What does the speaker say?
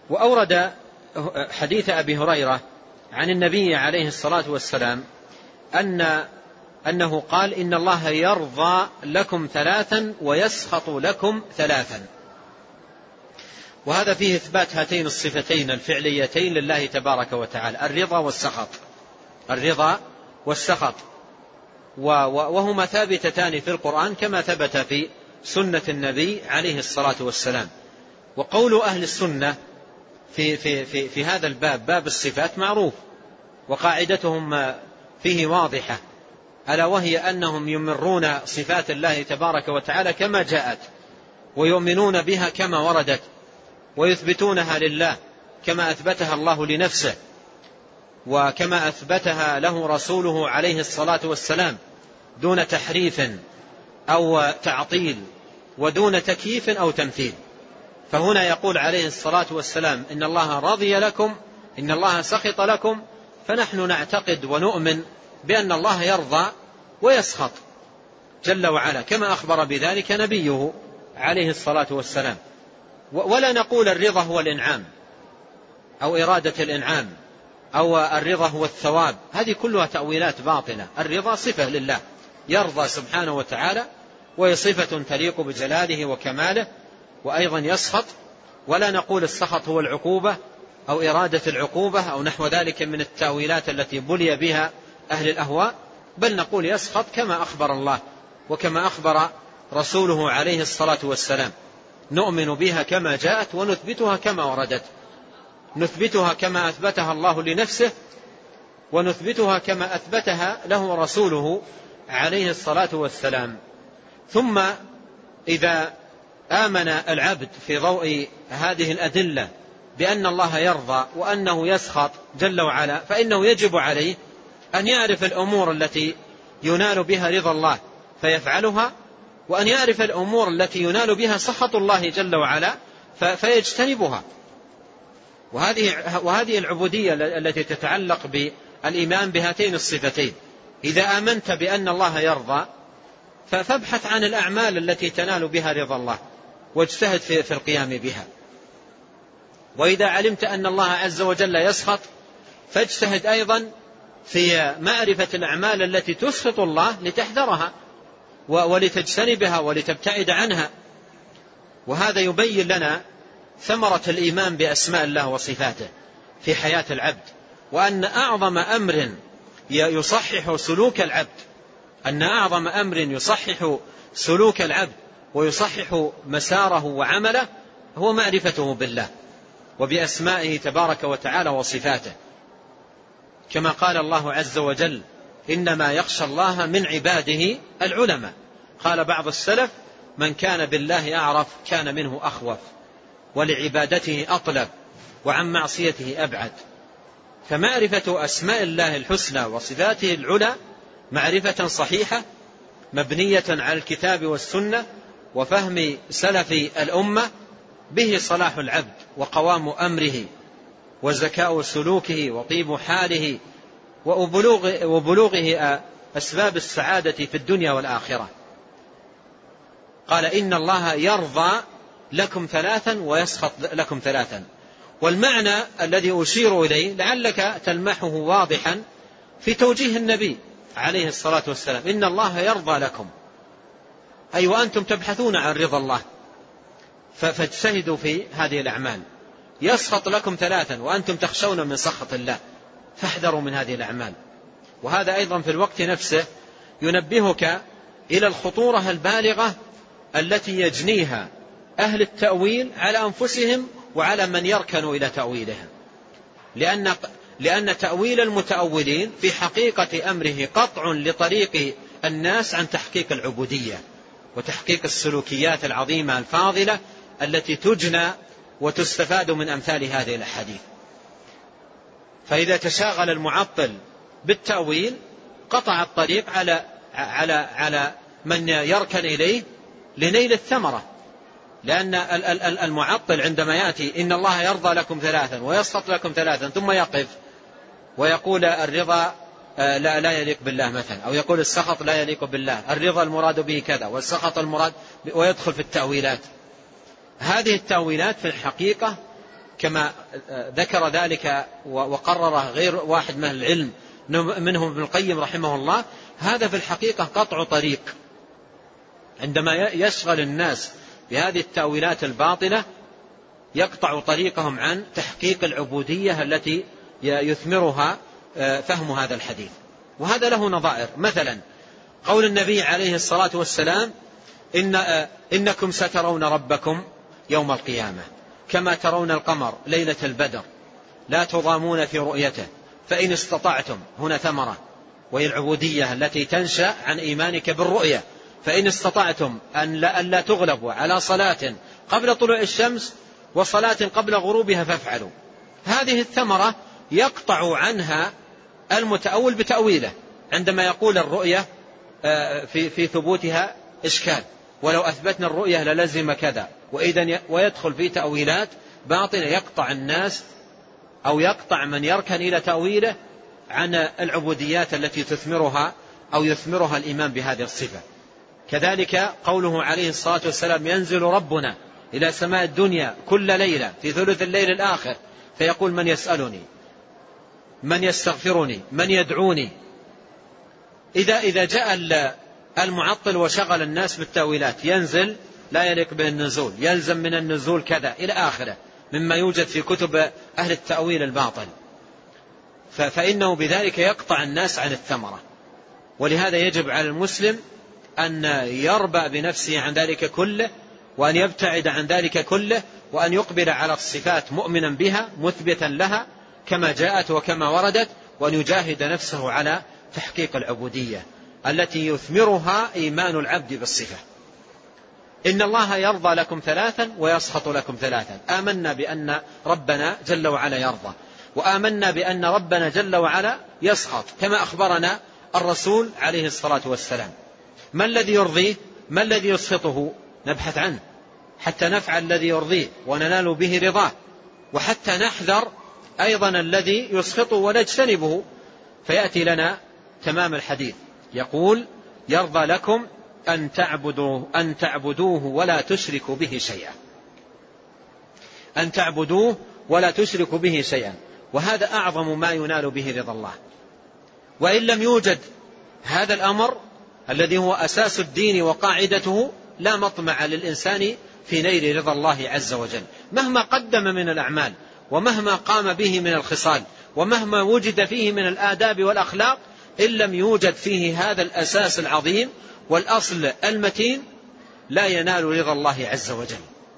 وأورد حديث أبي هريرة عن النبي عليه الصلاة والسلام أنه قال: إن الله يرضى لكم ثلاثا ويسخط لكم ثلاثا. وهذا فيه إثبات هاتين الصفتين الفعليتين لله تبارك وتعالى: الرضا والسخط. الرضا والسخط، وهما ثابتتان في القرآن كما ثبت في سنة النبي عليه الصلاة والسلام. وقول أهل السنة في هذا الباب، باب الصفات، معروف، وقاعدتهم فيه واضحة، ألا وهي أنهم يمرون صفات الله تبارك وتعالى كما جاءت، ويؤمنون بها كما وردت، ويثبتونها لله كما أثبتها الله لنفسه، وكما أثبتها له رسوله عليه الصلاة والسلام، دون تحريف أو تعطيل، ودون تكييف أو تمثيل. فهنا يقول عليه الصلاة والسلام: إن الله رضي لكم، إن الله سخط لكم، فنحن نعتقد ونؤمن بأن الله يرضى ويسخط جل وعلا، كما أخبر بذلك نبيه عليه الصلاة والسلام. ولا نقول الرضا هو الإنعام أو إرادة الإنعام أو الرضا هو الثواب، هذه كلها تأويلات باطلة. الرضا صفة لله، يرضى سبحانه وتعالى، وهي صفة تليق بجلاله وكماله. وأيضا يسخط، ولا نقول السخط هو العقوبة أو إرادة العقوبة أو نحو ذلك من التأويلات التي بلي بها أهل الأهواء، بل نقول يسخط كما أخبر الله وكما أخبر رسوله عليه الصلاة والسلام، نؤمن بها كما جاءت ونثبتها كما وردت، نثبتها كما أثبتها الله لنفسه، ونثبتها كما أثبتها له رسوله عليه الصلاة والسلام. ثم إذا آمن العبد في ضوء هذه الأدلة بأن الله يرضى وأنه يسخط جل وعلا، فإنه يجب عليه أن يعرف الأمور التي ينال بها رضا الله فيفعلها، وأن يعرف الأمور التي ينال بها سخط الله جل وعلا فيجتنبها. وهذه العبودية التي تتعلق بالإيمان بهاتين الصفتين. إذا آمنت بأن الله يرضى فابحث عن الأعمال التي تنال بها رضا الله واجتهد في القيام بها. وإذا علمت أن الله عز وجل يسخط فاجتهد أيضا في معرفة الأعمال التي تسخط الله لتحذرها ولتجتنبها ولتبتعد عنها. وهذا يبين لنا ثمرة الإيمان بأسماء الله وصفاته في حياة العبد، وأن أعظم أمر يصحح سلوك العبد، أن أعظم أمر يصحح سلوك العبد ويصحح مساره وعمله هو معرفته بالله وبأسمائه تبارك وتعالى وصفاته، كما قال الله عز وجل: إنما يخشى الله من عباده العلماء. قال بعض السلف: من كان بالله أعرف كان منه أخوف، ولعبادته أطلب، وعن معصيته أبعد. فمعرفة أسماء الله الحسنى وصفاته العلى معرفة صحيحة مبنية على الكتاب والسنة وفهم سلف الأمة، به صلاح العبد وقوام أمره وزكاء سلوكه وطيب حاله وبلوغه أسباب السعادة في الدنيا والآخرة. قال: إن الله يرضى لكم ثلاثا ويسخط لكم ثلاثا. والمعنى الذي أشير إليه لعلك تلمحه واضحا في توجيه النبي عليه الصلاة والسلام: إن الله يرضى لكم، أي وأنتم تبحثون عن رضا الله فاجتهدوا في هذه الأعمال. يسخط لكم ثلاثا وأنتم تخشون من سخط الله، فاحذروا من هذه الأعمال. وهذا أيضا في الوقت نفسه ينبهك إلى الخطورة البالغة التي يجنيها أهل التأويل على أنفسهم وعلى من يركن إلى تأويلهم، لأن تأويل المتأولين في حقيقة أمره قطع لطريق الناس عن تحقيق العبودية وتحقيق السلوكيات العظيمة الفاضلة التي تجنى وتستفاد من أمثال هذه الأحاديث. فإذا تشاغل المعطل بالتأويل قطع الطريق على من يركن إليه لنيل الثمرة. لأن المعطل عندما يأتي: إن الله يرضى لكم ثلاثا ويسخط لكم ثلاثا، ثم يقف ويقول الرضا لا يليق بالله مثلا، أو يقول السخط لا يليق بالله، الرضا المراد به كذا والسخط المراد، ويدخل في التأويلات. هذه التأويلات في الحقيقة كما ذكر ذلك وقرره غير واحد من العلم منهم ابن القيم رحمه الله. هذا في الحقيقة قطع طريق، عندما يشغل الناس بهذه التأويلات الباطلة يقطع طريقهم عن تحقيق العبودية التي يثمرها فهم هذا الحديث. وهذا له نظائر، مثلا قول النبي عليه الصلاة والسلام إنكم سترون ربكم يوم القيامة كما ترون القمر ليلة البدر لا تضامون في رؤيته فإن استطعتم، هنا ثمرة وهي العبودية التي تنشأ عن إيمانك بالرؤية، فإن استطعتم أن لا تغلبوا على صلاة قبل طلوع الشمس وصلاة قبل غروبها فافعلوا. هذه الثمرة يقطع عنها المتأول بتأويله عندما يقول الرؤية في ثبوتها إشكال، ولو أثبتنا الرؤية للزم كذا، ويدخل في تأويلات باطلة يقطع الناس أو يقطع من يركن إلى تأويله عن العبوديات التي تثمرها أو يثمرها الإيمان بهذه الصفة. كذلك قوله عليه الصلاة والسلام ينزل ربنا إلى سماء الدنيا كل ليلة في ثلث الليل الآخر فيقول من يسألني، من يستغفرني، من يدعوني. إذا جاء المعطل وشغل الناس بالتأويلات ينزل لا يليق به النزول، يلزم من النزول كذا إلى آخره مما يوجد في كتب أهل التأويل الباطل، فإنه بذلك يقطع الناس عن الثمرة. ولهذا يجب على المسلم أن يربى بنفسه عن ذلك كله، وأن يبتعد عن ذلك كله، وأن يقبل على الصفات مؤمنا بها مثبتا لها كما جاءت وكما وردت، وأن يجاهد نفسه على تحقيق العبودية التي يثمرها إيمان العبد بالصفة. إن الله يرضى لكم ثلاثا ويسخط لكم ثلاثا. آمنا بأن ربنا جل وعلا يرضى، وآمنا بأن ربنا جل وعلا يسخط كما أخبرنا الرسول عليه الصلاة والسلام. ما الذي يرضيه؟ ما الذي يسخطه؟ نبحث عنه حتى نفعل الذي يرضيه وننال به رضاه، وحتى نحذر أيضا الذي يسخطه ونجتنبه، فيأتي لنا تمام الحديث يقول يرضى لكم أن تعبدوه ولا تشركوا به شيئا، أن تعبدوه ولا تشركوا به شيئا، وهذا أعظم ما ينال به رضا الله. وإن لم يوجد هذا الأمر الذي هو أساس الدين وقاعدته لا مطمع للإنسان في نيل رضا الله عز وجل، مهما قدم من الأعمال ومهما قام به من الخصال ومهما وجد فيه من الآداب والأخلاق، إن لم يوجد فيه هذا الأساس العظيم والأصل المتين لا ينال رضا الله عز وجل.